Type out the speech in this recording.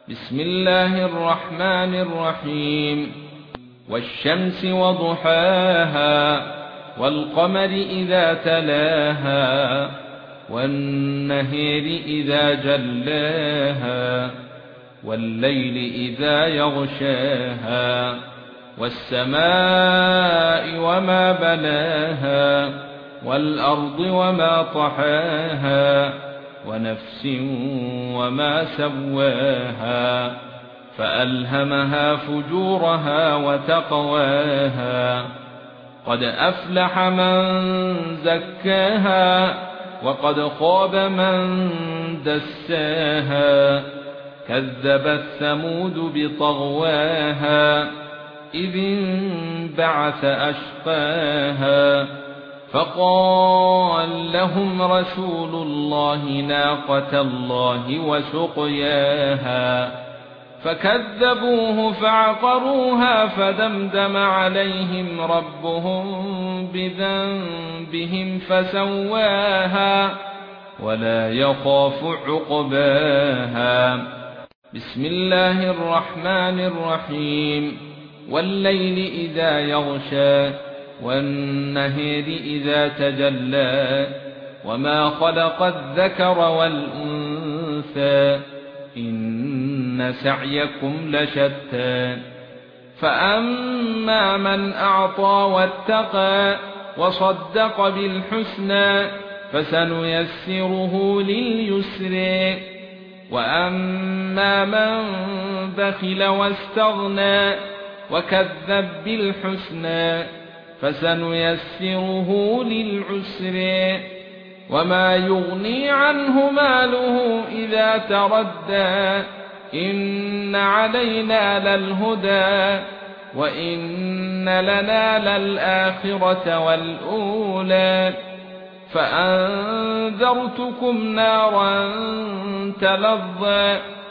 بسم الله الرحمن الرحيم والشمس وضحاها والقمر إذا تلاها والنهر إذا جلاها والليل إذا يغشاها والسماء وما بناها والأرض وما طحاها ونفس وما سواها فألهمها فجورها وتقواها قد أفلح من زكاها وقد خاب من دساها كذبت ثمود بطغواها إذ انبعث أشقاها فقال لهم رسول الله ناقة الله وسقياها فكذبوه فعقروها فدمدم عليهم ربهم بذنبهم فسواها ولا يخاف عقباها بسم الله الرحمن الرحيم والليل إذا يغشى والنهر إذا تجلى وما خلق الذكر والأنثى إن سعيكم لشتى فأما من أعطى واتقى وصدق بالحسنى فسنيسره لليسر وأما من بخل واستغنى وكذب بالحسنى فسنيسره للعسر وما يغني عنه ماله إذا تردى إن علينا للهدى وإن لنا للآخرة والأولى فأنذرتكم نارا تلظى